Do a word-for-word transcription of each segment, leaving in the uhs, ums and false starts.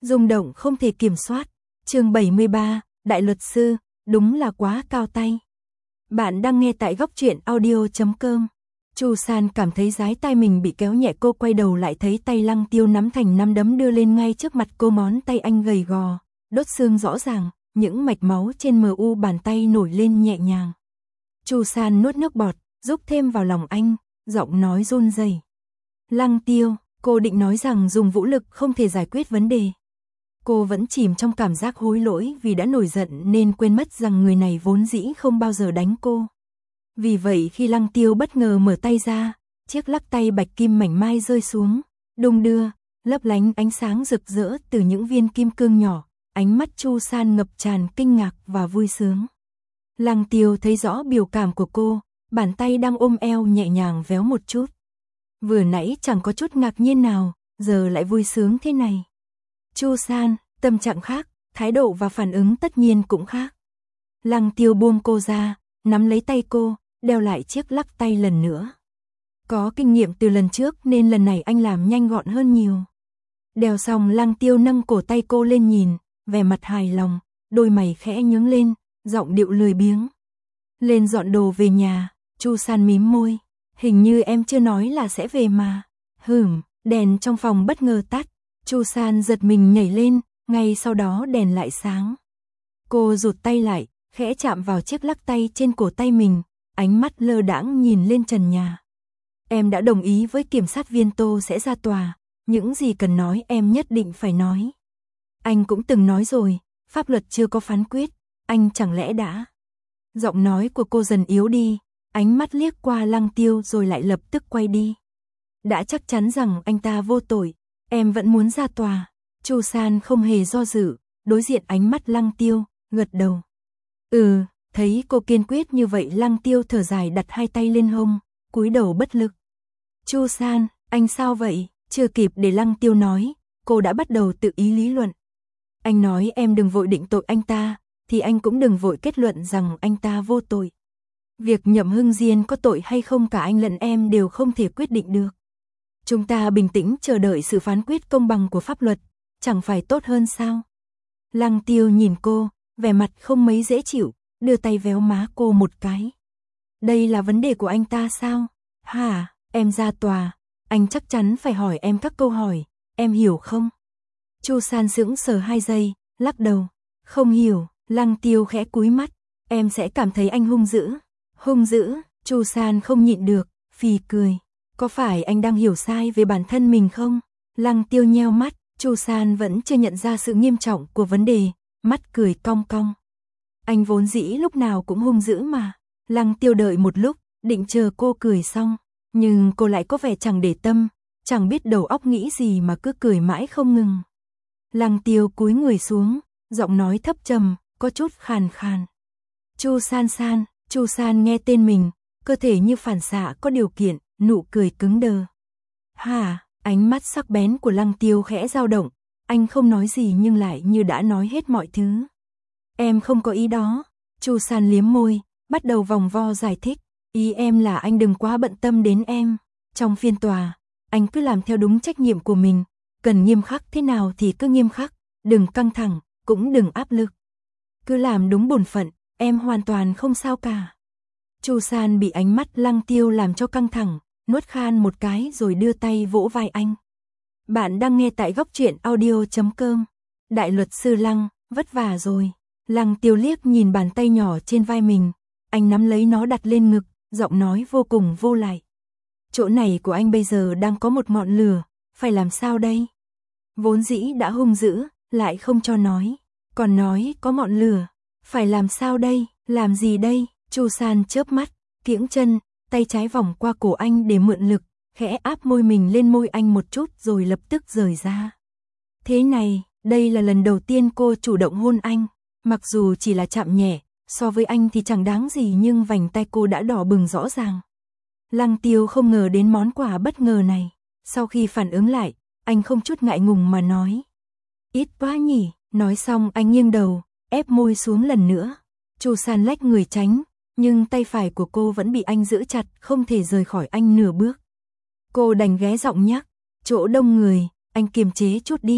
rung động không thể kiểm soát. Chương bảy mươi ba, Đại luật sư, đúng là quá cao tay. Bạn đang nghe tại góc truyện audio chấm com. Chu San cảm thấy dái tai mình bị kéo nhẹ, cô quay đầu lại thấy tay Lăng Tiêu nắm thành nắm đấm đưa lên ngay trước mặt cô, ngón tay anh gầy gò, đốt xương rõ ràng, những mạch máu trên mờ u bàn tay nổi lên nhẹ nhàng. Chu San nuốt nước bọt, rúc thêm vào lòng anh, giọng nói run rẩy. Lăng Tiêu, cô định nói rằng dùng vũ lực không thể giải quyết vấn đề. Cô vẫn chìm trong cảm giác hối lỗi vì đã nổi giận nên quên mất rằng người này vốn dĩ không bao giờ đánh cô. Vì vậy khi Lăng Tiêu bất ngờ mở tay ra, chiếc lắc tay bạch kim mảnh mai rơi xuống, đung đưa, lấp lánh ánh sáng rực rỡ từ những viên kim cương nhỏ, ánh mắt Chu San ngập tràn kinh ngạc và vui sướng. Lăng Tiêu thấy rõ biểu cảm của cô, bàn tay đang ôm eo nhẹ nhàng véo một chút. Vừa nãy chẳng có chút ngạc nhiên nào, giờ lại vui sướng thế này. Chu San, tâm trạng khác, thái độ và phản ứng tất nhiên cũng khác. Lăng Tiêu buông cô ra, nắm lấy tay cô, đeo lại chiếc lắc tay lần nữa. Có kinh nghiệm từ lần trước nên lần này anh làm nhanh gọn hơn nhiều. Đeo xong Lăng Tiêu nâng cổ tay cô lên nhìn, vẻ mặt hài lòng, đôi mày khẽ nhướng lên, giọng điệu lười biếng. Lên dọn đồ về nhà. Chu San mím môi, hình như em chưa nói là sẽ về mà. Hửm, đèn trong phòng bất ngờ tắt. Chu San giật mình nhảy lên, ngay sau đó đèn lại sáng. Cô rụt tay lại, khẽ chạm vào chiếc lắc tay trên cổ tay mình, ánh mắt lơ đãng nhìn lên trần nhà. Em đã đồng ý với kiểm sát viên Tô sẽ ra tòa, những gì cần nói em nhất định phải nói. Anh cũng từng nói rồi, pháp luật chưa có phán quyết, anh chẳng lẽ đã... Giọng nói của cô dần yếu đi, ánh mắt liếc qua Lăng Tiêu rồi lại lập tức quay đi. Đã chắc chắn rằng anh ta vô tội, em vẫn muốn ra tòa. Chu San không hề do dự, đối diện ánh mắt Lăng Tiêu, gật đầu. Ừ, thấy cô kiên quyết như vậy Lăng Tiêu thở dài đặt hai tay lên hông, cúi đầu bất lực. Chu San, anh sao vậy? Chưa kịp để Lăng Tiêu nói, cô đã bắt đầu tự ý lý luận. Anh nói em đừng vội định tội anh ta, thì anh cũng đừng vội kết luận rằng anh ta vô tội. Việc Nhậm Hưng Diên có tội hay không cả anh lẫn em đều không thể quyết định được. Chúng ta bình tĩnh chờ đợi sự phán quyết công bằng của pháp luật, chẳng phải tốt hơn sao? Lăng Tiêu nhìn cô, vẻ mặt không mấy dễ chịu, đưa tay véo má cô một cái. Đây là vấn đề của anh ta sao? Hả, em ra tòa, anh chắc chắn phải hỏi em các câu hỏi, em hiểu không? Chu San sững sờ hai giây, lắc đầu, không hiểu. Lăng Tiêu khẽ cúi mắt, em sẽ cảm thấy anh hung dữ. Hung dữ, Chu San không nhịn được, phì cười. Có phải anh đang hiểu sai về bản thân mình không? Lăng Tiêu nheo mắt, Chu San vẫn chưa nhận ra sự nghiêm trọng của vấn đề, mắt cười cong cong. Anh vốn dĩ lúc nào cũng hung dữ mà. Lăng Tiêu đợi một lúc, định chờ cô cười xong, nhưng cô lại có vẻ chẳng để tâm, chẳng biết đầu óc nghĩ gì mà cứ cười mãi không ngừng. Lăng Tiêu cúi người xuống, giọng nói thấp trầm, có chút khàn khàn. Chu San San, Chu San nghe tên mình, cơ thể như phản xạ có điều kiện, nụ cười cứng đờ. Hả, ánh mắt sắc bén của Lăng Tiêu khẽ dao động, anh không nói gì nhưng lại như đã nói hết mọi thứ. Em không có ý đó. Chu San liếm môi, bắt đầu vòng vo giải thích. Ý em là anh đừng quá bận tâm đến em. Trong phiên tòa, anh cứ làm theo đúng trách nhiệm của mình, cần nghiêm khắc thế nào thì cứ nghiêm khắc, đừng căng thẳng, cũng đừng áp lực. Cứ làm đúng bổn phận, em hoàn toàn không sao cả. Chu San bị ánh mắt Lăng Tiêu làm cho căng thẳng, nuốt khan một cái rồi đưa tay vỗ vai anh. Bạn đang nghe tại góc truyện audio chấm com. Đại luật sư Lăng, vất vả rồi. Lăng Tiêu liếc nhìn bàn tay nhỏ trên vai mình, anh nắm lấy nó đặt lên ngực, giọng nói vô cùng vô lại. Chỗ này của anh bây giờ đang có một ngọn lửa, phải làm sao đây? Vốn dĩ đã hung dữ, lại không cho nói. Còn nói có ngọn lửa, phải làm sao đây, làm gì đây? Chu San chớp mắt, kiễng chân, tay trái vòng qua cổ anh để mượn lực, khẽ áp môi mình lên môi anh một chút rồi lập tức rời ra. Thế này, đây là lần đầu tiên cô chủ động hôn anh, mặc dù chỉ là chạm nhẹ, so với anh thì chẳng đáng gì nhưng vành tay cô đã đỏ bừng rõ ràng. Lăng Tiêu không ngờ đến món quà bất ngờ này, sau khi phản ứng lại, anh không chút ngại ngùng mà nói. Ít quá nhỉ. Nói xong anh nghiêng đầu, ép môi xuống lần nữa. Chu San lách người tránh, nhưng tay phải của cô vẫn bị anh giữ chặt, không thể rời khỏi anh nửa bước. Cô đành ghé giọng nhắc, chỗ đông người, anh kiềm chế chút đi.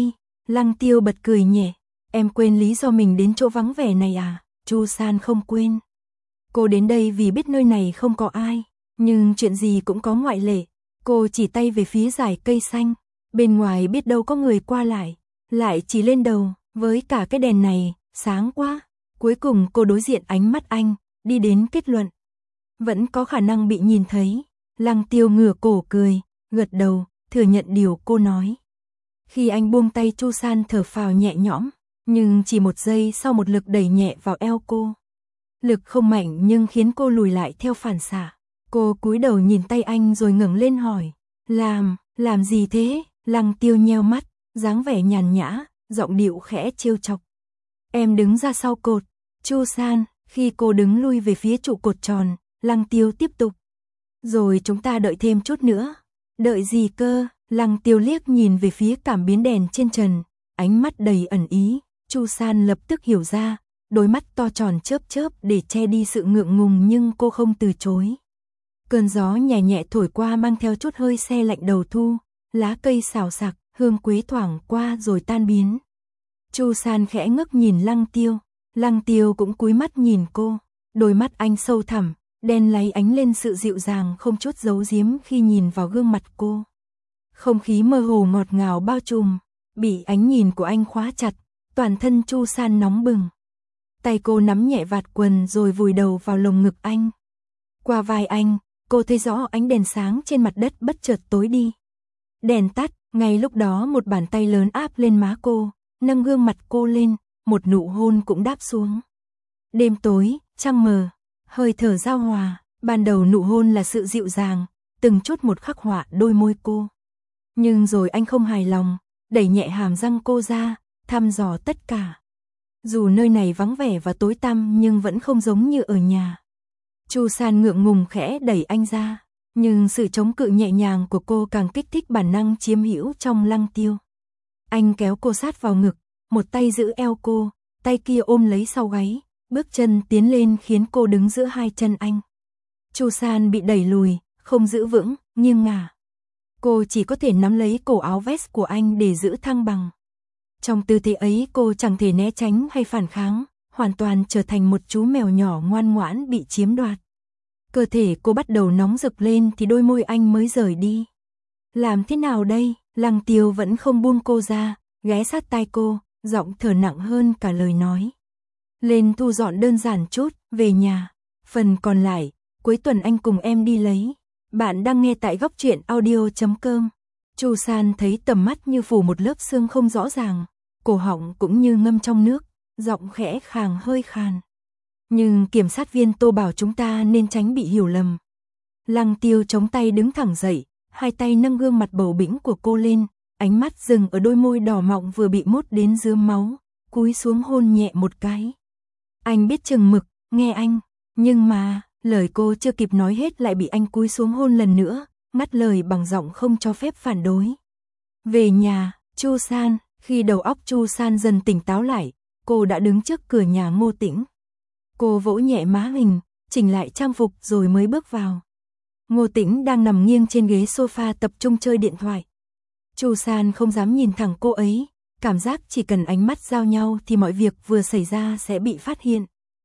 Lăng Tiêu bật cười nhẹ, em quên lý do mình đến chỗ vắng vẻ này à? Chu San không quên. Cô đến đây vì biết nơi này không có ai, nhưng chuyện gì cũng có ngoại lệ. Cô chỉ tay về phía dải cây xanh, bên ngoài biết đâu có người qua lại, lại chỉ lên đầu, với cả cái đèn này, sáng quá. Cuối cùng cô đối diện ánh mắt anh, đi đến kết luận. Vẫn có khả năng bị nhìn thấy. Lăng Tiêu ngửa cổ cười, gật đầu, thừa nhận điều cô nói. Khi anh buông tay Chu San thở phào nhẹ nhõm, nhưng chỉ một giây sau một lực đẩy nhẹ vào eo cô. Lực không mạnh nhưng khiến cô lùi lại theo phản xạ. Cô cúi đầu nhìn tay anh rồi ngẩng lên hỏi. Làm, làm gì thế? Lăng Tiêu nheo mắt, dáng vẻ nhàn nhã, giọng điệu khẽ trêu chọc. Em đứng ra sau cột. Chu San, khi cô đứng lui về phía trụ cột tròn, Lăng Tiêu tiếp tục. Rồi chúng ta đợi thêm chút nữa. Đợi gì cơ? Lăng Tiêu liếc nhìn về phía cảm biến đèn trên trần, ánh mắt đầy ẩn ý. Chu San lập tức hiểu ra, đôi mắt to tròn chớp chớp để che đi sự ngượng ngùng nhưng cô không từ chối. Cơn gió nhẹ nhẹ thổi qua mang theo chút hơi se lạnh đầu thu, lá cây xào xạc, hương quế thoảng qua rồi tan biến. Chu San khẽ ngước nhìn Lăng Tiêu, Lăng Tiêu cũng cúi mắt nhìn cô, đôi mắt anh sâu thẳm, đen láy ánh lên sự dịu dàng không chút giấu giếm khi nhìn vào gương mặt cô. Không khí mơ hồ ngọt ngào bao trùm, bị ánh nhìn của anh khóa chặt, toàn thân Chu San nóng bừng. Tay cô nắm nhẹ vạt quần rồi vùi đầu vào lồng ngực anh. Qua vai anh, cô thấy rõ ánh đèn sáng trên mặt đất bất chợt tối đi. Đèn tắt, ngay lúc đó một bàn tay lớn áp lên má cô, nâng gương mặt cô lên, một nụ hôn cũng đáp xuống. Đêm tối, trăng mờ, hơi thở giao hòa, ban đầu nụ hôn là sự dịu dàng, từng chút một khắc họa đôi môi cô. Nhưng rồi anh không hài lòng, đẩy nhẹ hàm răng cô ra, thăm dò tất cả. Dù nơi này vắng vẻ và tối tăm nhưng vẫn không giống như ở nhà. Chu San ngượng ngùng khẽ đẩy anh ra, nhưng sự chống cự nhẹ nhàng của cô càng kích thích bản năng chiếm hữu trong Lăng Tiêu. Anh kéo cô sát vào ngực, một tay giữ eo cô, tay kia ôm lấy sau gáy, bước chân tiến lên khiến cô đứng giữa hai chân anh. Chu San bị đẩy lùi, không giữ vững, nghiêng ngả. Cô chỉ có thể nắm lấy cổ áo vest của anh để giữ thăng bằng. Trong tư thế ấy cô chẳng thể né tránh hay phản kháng, hoàn toàn trở thành một chú mèo nhỏ ngoan ngoãn bị chiếm đoạt. Cơ thể cô bắt đầu nóng rực lên thì đôi môi anh mới rời đi. Làm thế nào đây? Lăng Tiêu vẫn không buông cô ra, ghé sát tai cô, giọng thở nặng hơn cả lời nói. Lên thu dọn đơn giản chút, về nhà. Phần còn lại, cuối tuần anh cùng em đi lấy. Bạn đang nghe tại góc truyện audio chấm com. Chu San thấy tầm mắt như phủ một lớp sương không rõ ràng, cổ họng cũng như ngâm trong nước, giọng khẽ khàng hơi khàn. Nhưng kiểm sát viên Tô bảo chúng ta nên tránh bị hiểu lầm. Lăng Tiêu chống tay đứng thẳng dậy, hai tay nâng gương mặt bầu bĩnh của cô lên, ánh mắt dừng ở đôi môi đỏ mọng vừa bị mút đến rướm máu, cúi xuống hôn nhẹ một cái. Anh biết chừng mực, nghe anh, nhưng mà, lời cô chưa kịp nói hết lại bị anh cúi xuống hôn lần nữa, ngắt lời bằng giọng không cho phép phản đối. Về nhà, Chu San, khi đầu óc Chu San dần tỉnh táo lại, cô đã đứng trước cửa nhà Ngô Tĩnh. Cô vỗ nhẹ má mình, chỉnh lại trang phục rồi mới bước vào. Ngô Tĩnh đang nằm nghiêng trên ghế sofa tập trung chơi điện thoại. Chu San không dám nhìn thẳng cô ấy, cảm giác chỉ cần ánh mắt giao nhau thì mọi việc vừa xảy ra sẽ bị phát hiện.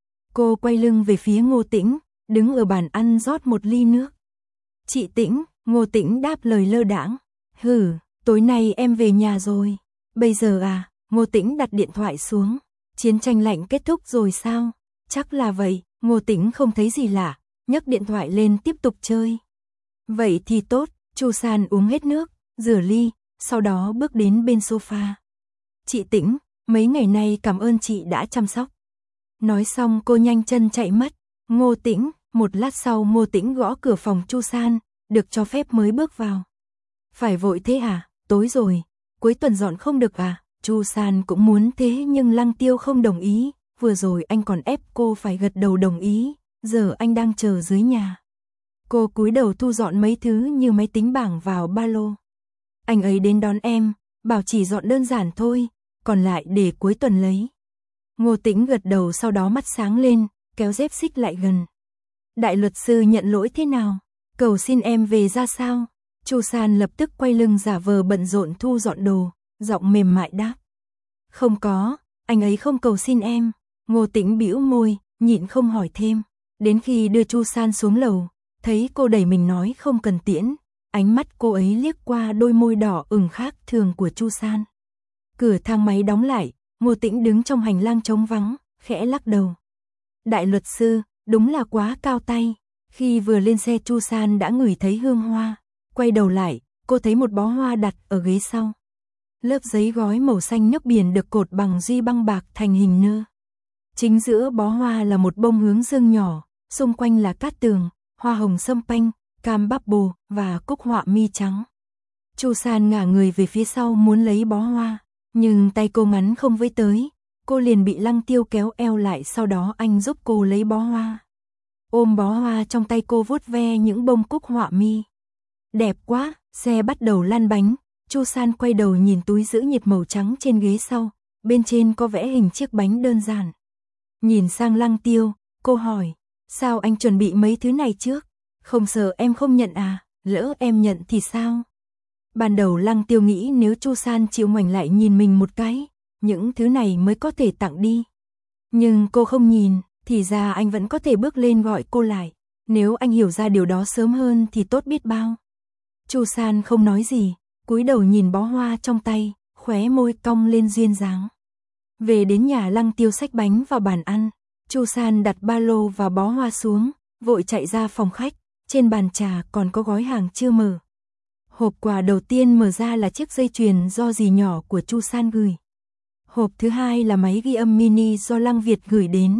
Cô quay lưng về phía Ngô Tĩnh, đứng ở bàn ăn rót một ly nước. Chị Tĩnh, Ngô Tĩnh đáp lời lơ đãng. Hừ, tối nay em về nhà rồi. Bây giờ à? Ngô Tĩnh đặt điện thoại xuống. Chiến tranh lạnh kết thúc rồi sao? Chắc là vậy. Ngô Tĩnh không thấy gì lạ, nhấc điện thoại lên tiếp tục chơi. Vậy thì tốt. Chu San uống hết nước, rửa ly, sau đó bước đến bên sofa. Chị Tĩnh, mấy ngày nay cảm ơn chị đã chăm sóc. Nói xong cô nhanh chân chạy mất. Ngô Tĩnh, một lát sau Ngô Tĩnh gõ cửa phòng Chu San, được cho phép mới bước vào. Phải vội thế à? Tối rồi, cuối tuần dọn không được à? Chu San cũng muốn thế nhưng Lăng Tiêu không đồng ý, vừa rồi anh còn ép cô phải gật đầu đồng ý, giờ anh đang chờ dưới nhà. Cô cúi đầu thu dọn mấy thứ như máy tính bảng vào ba lô. Anh ấy đến đón em, bảo chỉ dọn đơn giản thôi, còn lại để cuối tuần lấy. Ngô Tĩnh gật đầu sau đó mắt sáng lên, kéo dép xích lại gần. Đại luật sư nhận lỗi thế nào? Cầu xin em về ra sao? Chu San lập tức quay lưng giả vờ bận rộn thu dọn đồ, giọng mềm mại đáp. Không có, anh ấy không cầu xin em. Ngô Tĩnh bĩu môi, nhịn không hỏi thêm. Đến khi đưa Chu San xuống lầu, thấy cô đẩy mình nói không cần tiễn, ánh mắt cô ấy liếc qua đôi môi đỏ ửng khác thường của Chu San. Cửa thang máy đóng lại, Ngô Tĩnh đứng trong hành lang trống vắng, khẽ lắc đầu. Đại luật sư, đúng là quá cao tay. Khi vừa lên xe Chu San đã ngửi thấy hương hoa, quay đầu lại, cô thấy một bó hoa đặt ở ghế sau. Lớp giấy gói màu xanh nước biển được cột bằng duy băng bạc thành hình nơ. Chính giữa bó hoa là một bông hướng dương nhỏ, xung quanh là cát tường, hoa hồng sâm panh, cam bắp bồ và cúc họa mi trắng. Chu San ngả người về phía sau muốn lấy bó hoa, nhưng tay cô ngắn không với tới, cô liền bị Lăng Tiêu kéo eo lại, sau đó anh giúp cô lấy bó hoa. Ôm bó hoa trong tay, cô vuốt ve những bông cúc họa mi. Đẹp quá, xe bắt đầu lăn bánh, Chu San quay đầu nhìn túi giữ nhiệt màu trắng trên ghế sau, bên trên có vẽ hình chiếc bánh đơn giản. Nhìn sang Lăng Tiêu, cô hỏi, sao anh chuẩn bị mấy thứ này trước? Không sợ em không nhận à, lỡ em nhận thì sao? Ban đầu Lăng Tiêu nghĩ nếu Chu San chịu ngoảnh lại nhìn mình một cái, những thứ này mới có thể tặng đi. Nhưng cô không nhìn, thì ra anh vẫn có thể bước lên gọi cô lại. Nếu anh hiểu ra điều đó sớm hơn thì tốt biết bao. Chu San không nói gì, cúi đầu nhìn bó hoa trong tay, khóe môi cong lên duyên dáng. Về đến nhà, Lăng Tiêu xách bánh vào bàn ăn. Chu San đặt ba lô và bó hoa xuống, vội chạy ra phòng khách. Trên bàn trà còn có gói hàng chưa mở. Hộp quà đầu tiên mở ra là chiếc dây chuyền do dì nhỏ của Chu San gửi. Hộp thứ hai là máy ghi âm mini do Lăng Việt gửi đến.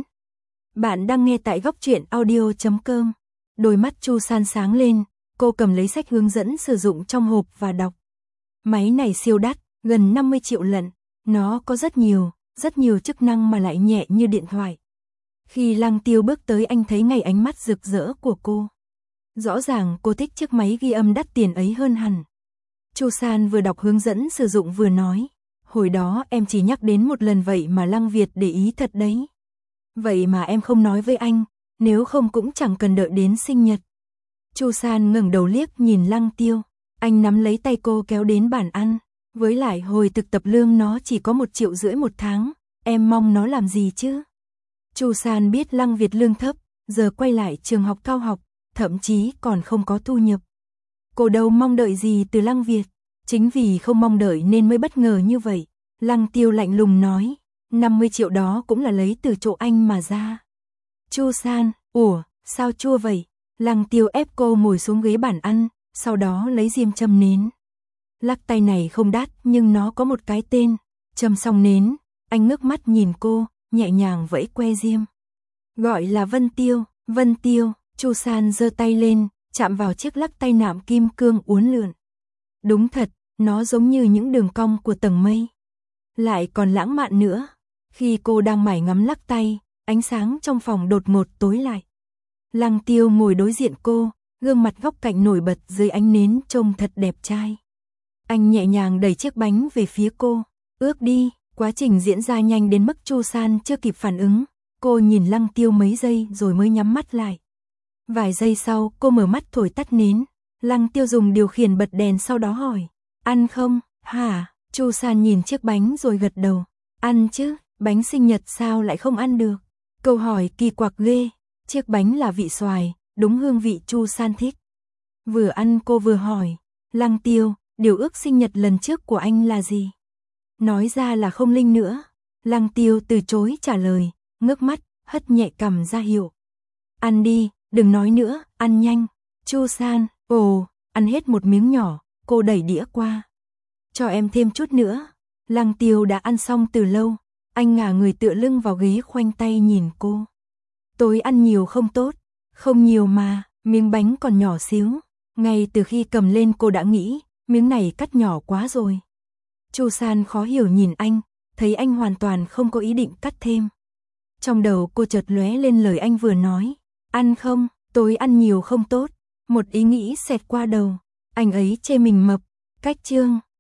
Bạn đang nghe tại góc truyện audio chấm com. Đôi mắt Chu San sáng lên, cô cầm lấy sách hướng dẫn sử dụng trong hộp và đọc. Máy này siêu đắt, gần năm mươi triệu lận. Nó có rất nhiều, rất nhiều chức năng mà lại nhẹ như điện thoại. Khi Lăng Tiêu bước tới, anh thấy ngay ánh mắt rực rỡ của cô. Rõ ràng cô thích chiếc máy ghi âm đắt tiền ấy hơn hẳn. Chu San vừa đọc hướng dẫn sử dụng vừa nói, hồi đó em chỉ nhắc đến một lần vậy mà Lăng Việt để ý thật đấy. Vậy mà em không nói với anh, nếu không cũng chẳng cần đợi đến sinh nhật. Chu San ngẩng đầu liếc nhìn Lăng Tiêu, anh nắm lấy tay cô kéo đến bàn ăn. Với lại hồi thực tập lương nó chỉ có một triệu rưỡi một tháng, em mong nó làm gì chứ? Chu San biết Lăng Việt lương thấp, giờ quay lại trường học cao học, thậm chí còn không có thu nhập. Cô đâu mong đợi gì từ Lăng Việt, chính vì không mong đợi nên mới bất ngờ như vậy. Lăng Tiêu lạnh lùng nói, năm mươi triệu đó cũng là lấy từ chỗ anh mà ra. Chu San, ủa, sao chua vậy? Lăng Tiêu ép cô ngồi xuống ghế bàn ăn, sau đó lấy diêm châm nến. Lắc tay này không đắt nhưng nó có một cái tên. Châm xong nến, anh ngước mắt nhìn cô, nhẹ nhàng vẫy que diêm. Gọi là Vân Tiêu, Vân Tiêu. Chu San giơ tay lên, chạm vào chiếc lắc tay nạm kim cương uốn lượn. Đúng thật, nó giống như những đường cong của tầng mây. Lại còn lãng mạn nữa. Khi cô đang mải ngắm lắc tay, ánh sáng trong phòng đột ngột tối lại. Lăng Tiêu ngồi đối diện cô, gương mặt góc cạnh nổi bật dưới ánh nến trông thật đẹp trai. Anh nhẹ nhàng đẩy chiếc bánh về phía cô, ước đi. Quá trình diễn ra nhanh đến mức Chu San chưa kịp phản ứng. Cô nhìn Lăng Tiêu mấy giây rồi mới nhắm mắt lại. Vài giây sau, cô mở mắt thổi tắt nến. Lăng Tiêu dùng điều khiển bật đèn, sau đó hỏi, ăn không? Hả? Chu San nhìn chiếc bánh rồi gật đầu. Ăn chứ, bánh sinh nhật sao lại không ăn được? Câu hỏi kỳ quặc ghê. Chiếc bánh là vị xoài, đúng hương vị Chu San thích. Vừa ăn cô vừa hỏi, Lăng Tiêu, điều ước sinh nhật lần trước của anh là gì? Nói ra là không linh nữa. Lăng Tiêu từ chối trả lời, ngước mắt, hất nhẹ cằm ra hiệu. Ăn đi, đừng nói nữa, ăn nhanh. Chu San, ồ, ăn hết một miếng nhỏ, cô đẩy đĩa qua. Cho em thêm chút nữa. Lăng Tiêu đã ăn xong từ lâu, anh ngả người tựa lưng vào ghế khoanh tay nhìn cô. Tối ăn nhiều không tốt. Không nhiều mà, miếng bánh còn nhỏ xíu. Ngay từ khi cầm lên cô đã nghĩ, miếng này cắt nhỏ quá rồi. Chu San khó hiểu nhìn anh, thấy anh hoàn toàn không có ý định cắt thêm. Trong đầu cô chợt lóe lên lời anh vừa nói, ăn không, tối ăn nhiều không tốt. Một ý nghĩ xẹt qua đầu, anh ấy chê mình mập. Cách chương